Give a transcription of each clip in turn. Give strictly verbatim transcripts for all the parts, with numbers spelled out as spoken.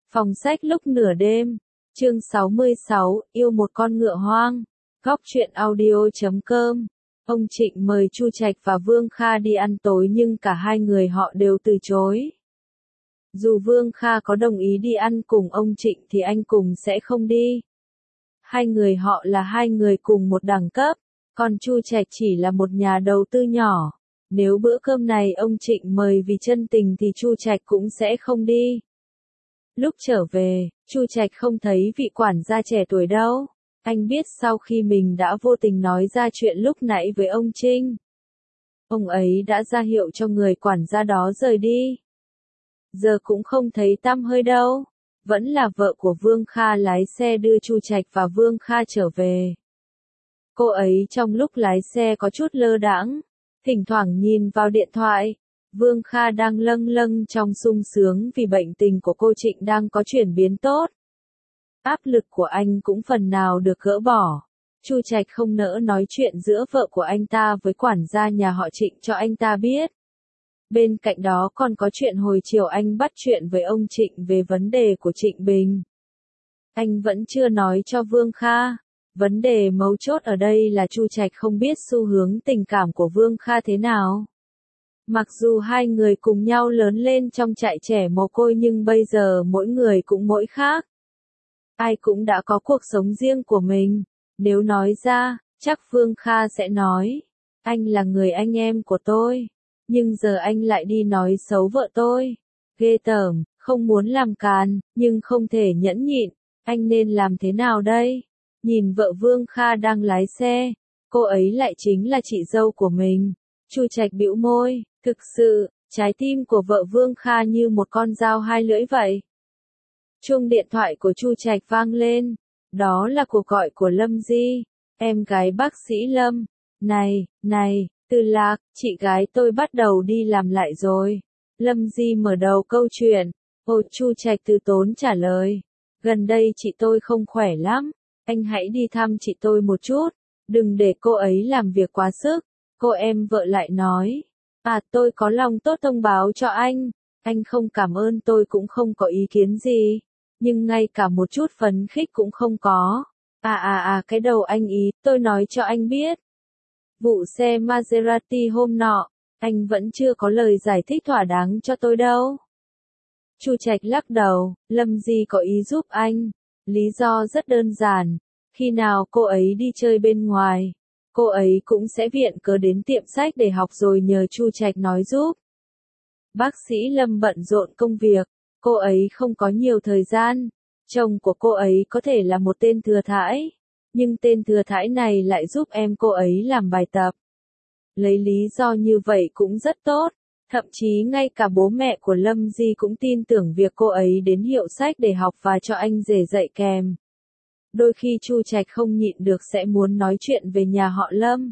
Phòng sách lúc nửa đêm, chương sáu mươi sáu, yêu một con ngựa hoang. Góc truyện audio chấm com. Ông Trịnh mời Chu Trạch và Vương Kha đi ăn tối nhưng cả hai người họ đều từ chối. Dù Vương Kha có đồng ý đi ăn cùng ông Trịnh thì anh cùng sẽ không đi. Hai người họ là hai người cùng một đẳng cấp, còn Chu Trạch chỉ là một nhà đầu tư nhỏ. Nếu bữa cơm này ông Trịnh mời vì chân tình thì Chu Trạch cũng sẽ không đi. Lúc trở về, Chu Trạch không thấy vị quản gia trẻ tuổi đâu. Anh biết sau khi mình đã vô tình nói ra chuyện lúc nãy với ông Trinh. Ông ấy đã ra hiệu cho người quản gia đó rời đi. Giờ cũng không thấy tăm hơi đâu. Vẫn là vợ của Vương Kha lái xe đưa Chu Trạch và Vương Kha trở về. Cô ấy trong lúc lái xe có chút lơ đãng, thỉnh thoảng nhìn vào điện thoại. Vương Kha đang lâng lâng trong sung sướng vì bệnh tình của cô Trịnh đang có chuyển biến tốt. Áp lực của anh cũng phần nào được gỡ bỏ. Chu Trạch không nỡ nói chuyện giữa vợ của anh ta với quản gia nhà họ Trịnh cho anh ta biết. Bên cạnh đó còn có chuyện hồi chiều anh bắt chuyện với ông Trịnh về vấn đề của Trịnh Bình. Anh vẫn chưa nói cho Vương Kha. Vấn đề mấu chốt ở đây là Chu Trạch không biết xu hướng tình cảm của Vương Kha thế nào. Mặc dù hai người cùng nhau lớn lên trong trại trẻ mồ côi nhưng bây giờ mỗi người cũng mỗi khác. Ai cũng đã có cuộc sống riêng của mình. Nếu nói ra, chắc Vương Kha sẽ nói, anh là người anh em của tôi. Nhưng giờ anh lại đi nói xấu vợ tôi. Ghê tởm, không muốn làm càn, nhưng không thể nhẫn nhịn. Anh nên làm thế nào đây? Nhìn vợ Vương Kha đang lái xe, cô ấy lại chính là chị dâu của mình. Chu Trạch bĩu môi, thực sự, trái tim của vợ Vương Kha như một con dao hai lưỡi vậy. Chuông điện thoại của Chu Trạch vang lên, đó là cuộc gọi của Lâm Di, em gái bác sĩ Lâm. Này, này, Từ Lạc, chị gái tôi bắt đầu đi làm lại rồi. Lâm Di mở đầu câu chuyện. Ồ, Chu Trạch từ tốn trả lời. Gần đây chị tôi không khỏe lắm, anh hãy đi thăm chị tôi một chút, đừng để cô ấy làm việc quá sức. Cô em vợ lại nói, à tôi có lòng tốt thông báo cho anh, anh không cảm ơn tôi cũng không có ý kiến gì, nhưng ngay cả một chút phấn khích cũng không có. À à à cái đầu anh ý, tôi nói cho anh biết. Vụ xe Maserati hôm nọ, anh vẫn chưa có lời giải thích thỏa đáng cho tôi đâu. Chu Trạch lắc đầu, Lâm Di có ý giúp anh. Lý do rất đơn giản, khi nào cô ấy đi chơi bên ngoài, cô ấy cũng sẽ viện cớ đến tiệm sách để học rồi nhờ Chu Trạch nói giúp. Bác sĩ Lâm bận rộn công việc, cô ấy không có nhiều thời gian. Chồng của cô ấy có thể là một tên thừa thãi, nhưng tên thừa thãi này lại giúp em cô ấy làm bài tập. Lấy lý do như vậy cũng rất tốt. Thậm chí ngay cả bố mẹ của Lâm Di cũng tin tưởng việc cô ấy đến hiệu sách để học và cho anh rể dạy kèm. Đôi khi Chu Trạch không nhịn được sẽ muốn nói chuyện về nhà họ Lâm.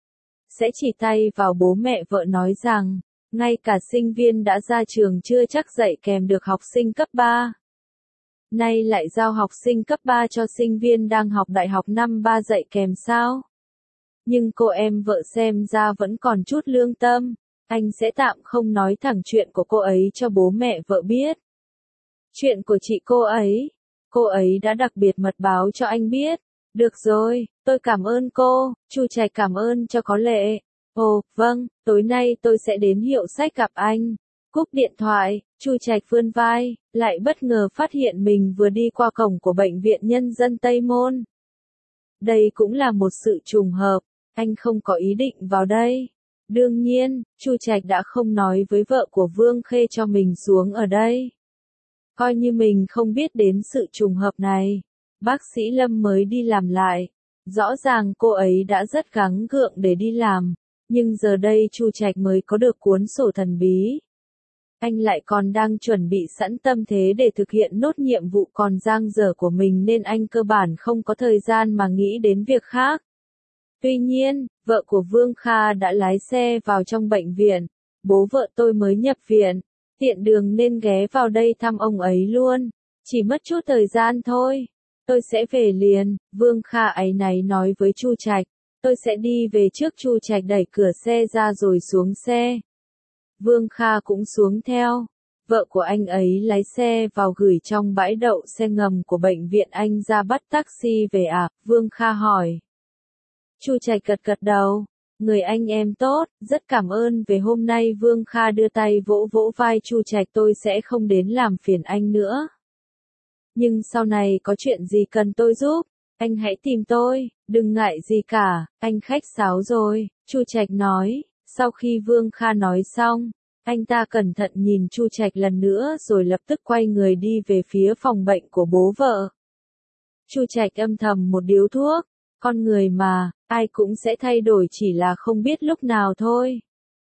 Sẽ chỉ tay vào bố mẹ vợ nói rằng, ngay cả sinh viên đã ra trường chưa chắc dạy kèm được học sinh cấp ba. Nay lại giao học sinh cấp ba cho sinh viên đang học đại học năm ba dạy kèm sao? Nhưng cô em vợ xem ra vẫn còn chút lương tâm. Anh sẽ tạm không nói thẳng chuyện của cô ấy cho bố mẹ vợ biết. Chuyện của chị cô ấy, cô ấy đã đặc biệt mật báo cho anh biết. Được rồi, tôi cảm ơn cô. Chu Trạch cảm ơn cho có lệ. Ồ, vâng, tối nay tôi sẽ đến hiệu sách gặp anh. Cúp điện thoại, Chu Trạch vươn vai, lại bất ngờ phát hiện mình vừa đi qua cổng của Bệnh viện Nhân dân Tây Môn. Đây cũng là một sự trùng hợp, anh không có ý định vào đây. Đương nhiên, Chu Trạch đã không nói với vợ của Vương Khê cho mình xuống ở đây. Coi như mình không biết đến sự trùng hợp này. Bác sĩ Lâm mới đi làm lại. Rõ ràng cô ấy đã rất gắng gượng để đi làm. Nhưng giờ đây Chu Trạch mới có được cuốn sổ thần bí. Anh lại còn đang chuẩn bị sẵn tâm thế để thực hiện nốt nhiệm vụ còn dang dở của mình nên anh cơ bản không có thời gian mà nghĩ đến việc khác. Tuy nhiên, vợ của Vương Kha đã lái xe vào trong bệnh viện. Bố vợ tôi mới nhập viện, tiện đường nên ghé vào đây thăm ông ấy luôn. Chỉ mất chút thời gian thôi. Tôi sẽ về liền, Vương Kha áy náy nói với Chu Trạch. Tôi sẽ đi về trước. Chu Trạch đẩy cửa xe ra rồi xuống xe. Vương Kha cũng xuống theo. Vợ của anh ấy lái xe vào gửi trong bãi đậu xe ngầm của bệnh viện, anh ra bắt taxi về à? Vương Kha hỏi. Chu Trạch gật gật đầu. Người anh em tốt, rất cảm ơn về hôm nay. Vương Kha đưa tay vỗ vỗ vai Chu Trạch, tôi sẽ không đến làm phiền anh nữa. Nhưng sau này có chuyện gì cần tôi giúp, anh hãy tìm tôi, đừng ngại gì cả, anh khách sáo rồi, Chu Trạch nói. Sau khi Vương Kha nói xong, anh ta cẩn thận nhìn Chu Trạch lần nữa rồi lập tức quay người đi về phía phòng bệnh của bố vợ. Chu Trạch âm thầm một điếu thuốc, con người mà, ai cũng sẽ thay đổi, chỉ là không biết lúc nào thôi.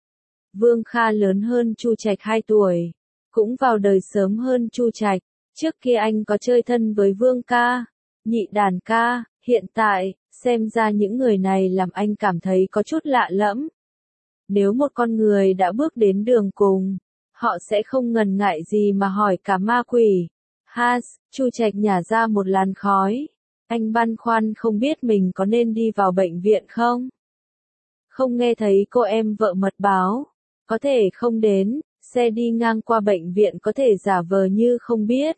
Vương Kha lớn hơn Chu Trạch hai tuổi, cũng vào đời sớm hơn Chu Trạch. Trước kia anh có chơi thân với Vương ca, Nhị Đàn ca, hiện tại, xem ra những người này làm anh cảm thấy có chút lạ lẫm. Nếu một con người đã bước đến đường cùng, họ sẽ không ngần ngại gì mà hỏi cả ma quỷ. Has, Chu Trạch nhả ra một làn khói. Anh băn khoăn không biết mình có nên đi vào bệnh viện không? Không nghe thấy cô em vợ mật báo, có thể không đến, xe đi ngang qua bệnh viện có thể giả vờ như không biết.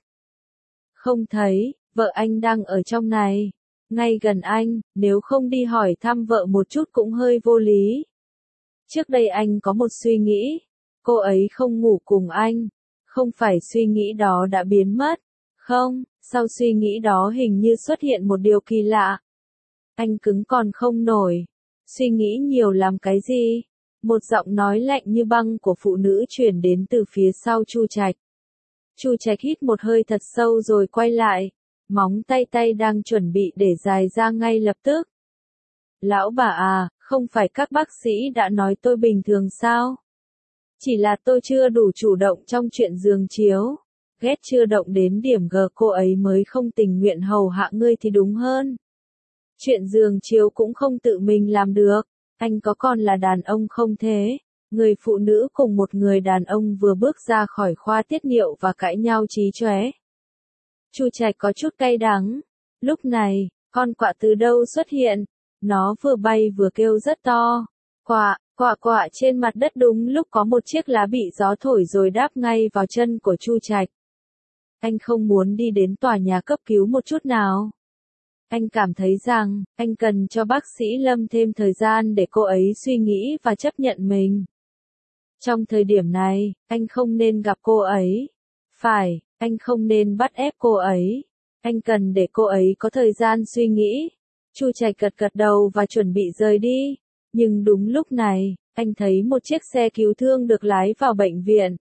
Không thấy, vợ anh đang ở trong này, ngay gần anh, nếu không đi hỏi thăm vợ một chút cũng hơi vô lý. Trước đây anh có một suy nghĩ, cô ấy không ngủ cùng anh, không phải suy nghĩ đó đã biến mất, không, sau suy nghĩ đó hình như xuất hiện một điều kỳ lạ. Anh cứng còn không nổi, suy nghĩ nhiều làm cái gì? Một giọng nói lạnh như băng của phụ nữ truyền đến từ phía sau Chu Trạch. Chu Trạch hít một hơi thật sâu rồi quay lại, móng tay tay đang chuẩn bị để dài ra ngay lập tức. Lão bà à, không phải các bác sĩ đã nói tôi bình thường sao? Chỉ là tôi chưa đủ chủ động trong chuyện giường chiếu, ghét chưa động đến điểm G, cô ấy mới không tình nguyện hầu hạ ngươi thì đúng hơn. Chuyện giường chiếu cũng không tự mình làm được, anh có còn là đàn ông không thế? Người phụ nữ cùng một người đàn ông vừa bước ra khỏi khoa tiết niệu và cãi nhau chí chóe. Chu Trạch có chút cay đắng. Lúc này, con quạ từ đâu xuất hiện? Nó vừa bay vừa kêu rất to. Quạ, quạ quạ trên mặt đất, đúng lúc có một chiếc lá bị gió thổi rồi đáp ngay vào chân của Chu Trạch. Anh không muốn đi đến tòa nhà cấp cứu một chút nào. Anh cảm thấy rằng, anh cần cho bác sĩ Lâm thêm thời gian để cô ấy suy nghĩ và chấp nhận mình. Trong thời điểm này, anh không nên gặp cô ấy. Phải, anh không nên bắt ép cô ấy. Anh cần để cô ấy có thời gian suy nghĩ. Chu Trạch gật gật đầu và chuẩn bị rời đi. Nhưng đúng lúc này, anh thấy một chiếc xe cứu thương được lái vào bệnh viện.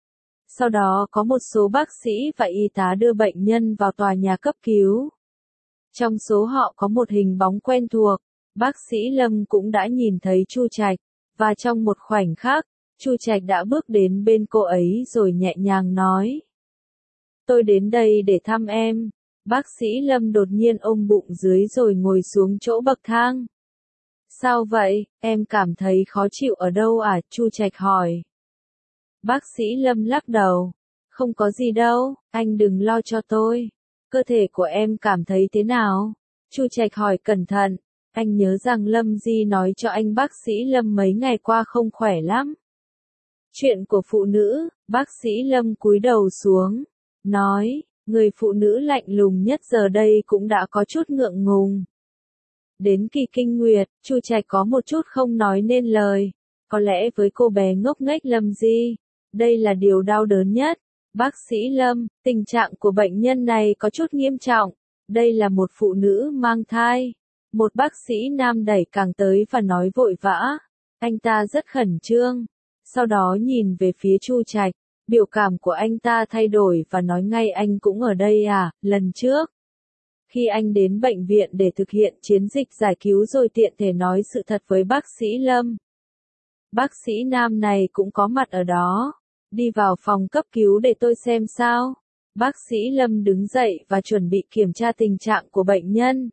Sau đó có một số bác sĩ và y tá đưa bệnh nhân vào tòa nhà cấp cứu. Trong số họ có một hình bóng quen thuộc, bác sĩ Lâm cũng đã nhìn thấy Chu Trạch, và trong một khoảnh khắc, Chu Trạch đã bước đến bên cô ấy rồi nhẹ nhàng nói. Tôi đến đây để thăm em. Bác sĩ Lâm đột nhiên ôm bụng dưới rồi ngồi xuống chỗ bậc thang. Sao vậy, em cảm thấy khó chịu ở đâu à? Chu Trạch hỏi. Bác sĩ Lâm lắc đầu. Không có gì đâu, anh đừng lo cho tôi. Cơ thể của em cảm thấy thế nào? Chu Trạch hỏi cẩn thận. Anh nhớ rằng Lâm Di nói cho anh bác sĩ Lâm mấy ngày qua không khỏe lắm. Chuyện của phụ nữ, bác sĩ Lâm cúi đầu xuống. Nói, người phụ nữ lạnh lùng nhất giờ đây cũng đã có chút ngượng ngùng. Đến kỳ kinh nguyệt, Chu Trạch có một chút không nói nên lời. Có lẽ với cô bé ngốc nghếch Lâm Di, đây là điều đau đớn nhất. Bác sĩ Lâm, tình trạng của bệnh nhân này có chút nghiêm trọng. Đây là một phụ nữ mang thai. Một bác sĩ nam đẩy càng tới và nói vội vã. Anh ta rất khẩn trương. Sau đó nhìn về phía Chu Trạch. Biểu cảm của anh ta thay đổi và nói ngay, anh cũng ở đây à? Lần trước, khi anh đến bệnh viện để thực hiện chiến dịch giải cứu rồi tiện thể nói sự thật với bác sĩ Lâm. Bác sĩ nam này cũng có mặt ở đó. Đi vào phòng cấp cứu để tôi xem sao. Bác sĩ Lâm đứng dậy và chuẩn bị kiểm tra tình trạng của bệnh nhân.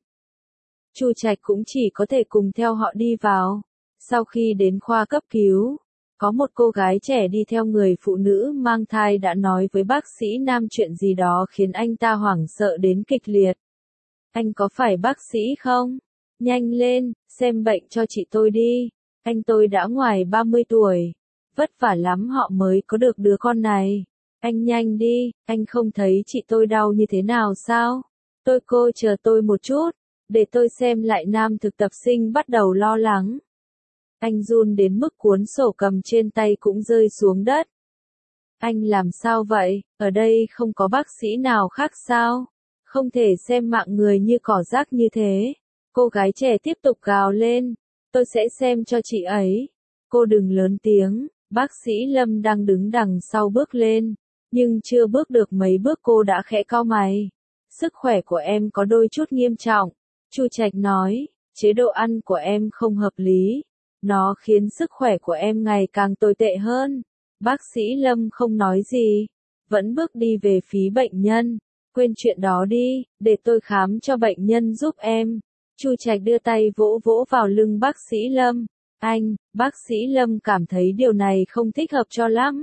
Chu Trạch cũng chỉ có thể cùng theo họ đi vào. Sau khi đến khoa cấp cứu, có một cô gái trẻ đi theo người phụ nữ mang thai đã nói với bác sĩ nam chuyện gì đó khiến anh ta hoảng sợ đến kịch liệt. Anh có phải bác sĩ không? Nhanh lên, xem bệnh cho chị tôi đi. Anh tôi đã ngoài ba mươi tuổi. Vất vả lắm họ mới có được đứa con này. Anh nhanh đi, anh không thấy chị tôi đau như thế nào sao? Tôi cô chờ tôi một chút, để tôi xem lại. Nam thực tập sinh bắt đầu lo lắng. Anh run đến mức cuốn sổ cầm trên tay cũng rơi xuống đất. Anh làm sao vậy, ở đây không có bác sĩ nào khác sao? Không thể xem mạng người như cỏ rác như thế. Cô gái trẻ tiếp tục gào lên. Tôi sẽ xem cho chị ấy. Cô đừng lớn tiếng. Bác sĩ Lâm đang đứng đằng sau bước lên. Nhưng chưa bước được mấy bước cô đã khẽ cau mày. Sức khỏe của em có đôi chút nghiêm trọng. Chu Trạch nói, chế độ ăn của em không hợp lý. Nó khiến sức khỏe của em ngày càng tồi tệ hơn. Bác sĩ Lâm không nói gì. Vẫn bước đi về phía bệnh nhân. Quên chuyện đó đi, để tôi khám cho bệnh nhân giúp em. Chu Trạch đưa tay vỗ vỗ vào lưng bác sĩ Lâm. Anh, bác sĩ Lâm cảm thấy điều này không thích hợp cho lắm.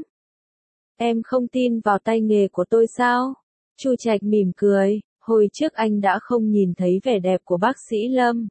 Em không tin vào tay nghề của tôi sao? Chu Trạch mỉm cười, hồi trước anh đã không nhìn thấy vẻ đẹp của bác sĩ Lâm.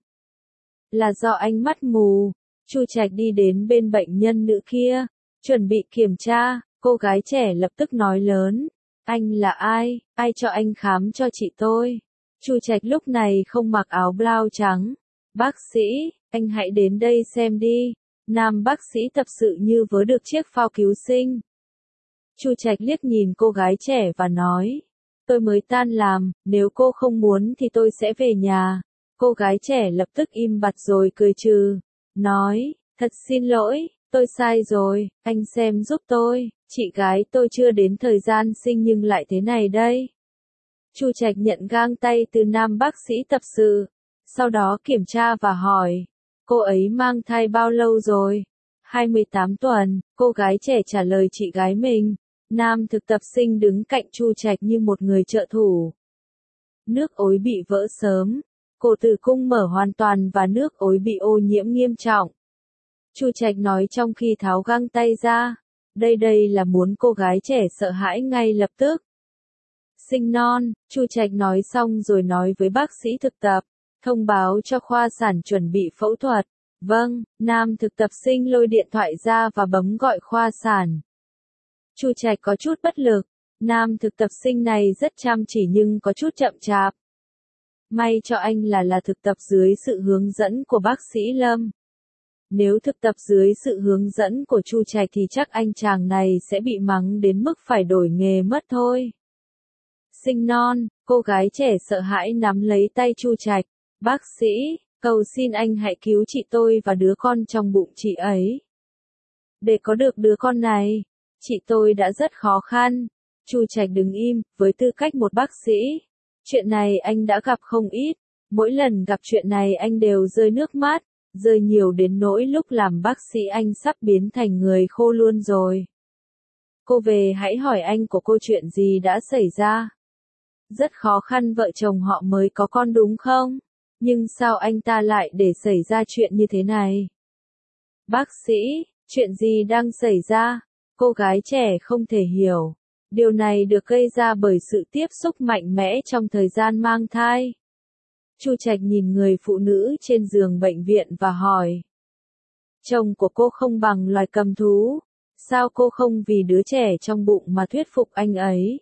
Là do anh mắt mù. Chu Trạch đi đến bên bệnh nhân nữ kia, chuẩn bị kiểm tra, cô gái trẻ lập tức nói lớn. Anh là ai, ai cho anh khám cho chị tôi? Chu Trạch lúc này không mặc áo blau trắng. Bác sĩ, anh hãy đến đây xem đi. Nam bác sĩ tập sự như vớ được chiếc phao cứu sinh. Chu Trạch liếc nhìn cô gái trẻ và nói. Tôi mới tan làm, nếu cô không muốn thì tôi sẽ về nhà. Cô gái trẻ lập tức im bặt rồi cười trừ. Nói, thật xin lỗi, tôi sai rồi, anh xem giúp tôi. Chị gái tôi chưa đến thời gian sinh nhưng lại thế này đây. Chu Trạch nhận găng tay từ nam bác sĩ tập sự. Sau đó kiểm tra và hỏi. Cô ấy mang thai bao lâu rồi? hai mươi tám tuần, cô gái trẻ trả lời chị gái mình. Nam thực tập sinh đứng cạnh Chu Trạch như một người trợ thủ. Nước ối bị vỡ sớm. Cổ tử cung mở hoàn toàn và nước ối bị ô nhiễm nghiêm trọng. Chu Trạch nói trong khi tháo găng tay ra. Đây đây là muốn cô gái trẻ sợ hãi ngay lập tức. Sinh non, Chu Trạch nói xong rồi nói với bác sĩ thực tập. Thông báo cho khoa sản chuẩn bị phẫu thuật. Vâng, nam thực tập sinh lôi điện thoại ra và bấm gọi khoa sản. Chu Trạch có chút bất lực. Nam thực tập sinh này rất chăm chỉ nhưng có chút chậm chạp. May cho anh là là thực tập dưới sự hướng dẫn của bác sĩ Lâm. Nếu thực tập dưới sự hướng dẫn của Chu Trạch thì chắc anh chàng này sẽ bị mắng đến mức phải đổi nghề mất thôi. Sinh non, cô gái trẻ sợ hãi nắm lấy tay Chu Trạch. Bác sĩ, cầu xin anh hãy cứu chị tôi và đứa con trong bụng chị ấy. Để có được đứa con này, chị tôi đã rất khó khăn. Chu Trạch đứng im, với tư cách một bác sĩ. Chuyện này anh đã gặp không ít. Mỗi lần gặp chuyện này anh đều rơi nước mắt. Rơi nhiều đến nỗi lúc làm bác sĩ anh sắp biến thành người khô luôn rồi. Cô về hãy hỏi anh của cô chuyện gì đã xảy ra. Rất khó khăn vợ chồng họ mới có con đúng không? Nhưng sao anh ta lại để xảy ra chuyện như thế này? Bác sĩ, chuyện gì đang xảy ra? Cô gái trẻ không thể hiểu. Điều này được gây ra bởi sự tiếp xúc mạnh mẽ trong thời gian mang thai. Chu Trạch nhìn người phụ nữ trên giường bệnh viện và hỏi. Chồng của cô không bằng loài cầm thú. Sao cô không vì đứa trẻ trong bụng mà thuyết phục anh ấy?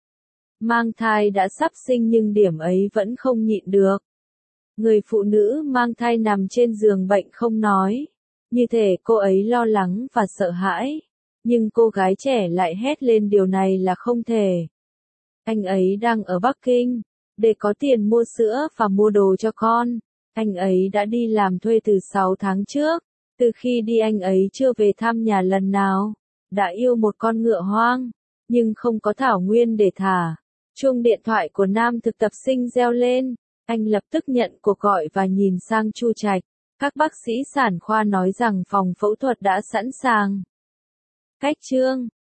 Mang thai đã sắp sinh nhưng điểm ấy vẫn không nhịn được. Người phụ nữ mang thai nằm trên giường bệnh không nói. Như thể cô ấy lo lắng và sợ hãi. Nhưng cô gái trẻ lại hét lên điều này là không thể. Anh ấy đang ở Bắc Kinh. Để có tiền mua sữa và mua đồ cho con. Anh ấy đã đi làm thuê từ sáu tháng trước. Từ khi đi anh ấy chưa về thăm nhà lần nào. Đã yêu một con ngựa hoang. Nhưng không có thảo nguyên để thả. Chuông điện thoại của nam thực tập sinh reo lên. Anh lập tức nhận cuộc gọi và nhìn sang Chu Trạch. Các bác sĩ sản khoa nói rằng phòng phẫu thuật đã sẵn sàng. Cách chương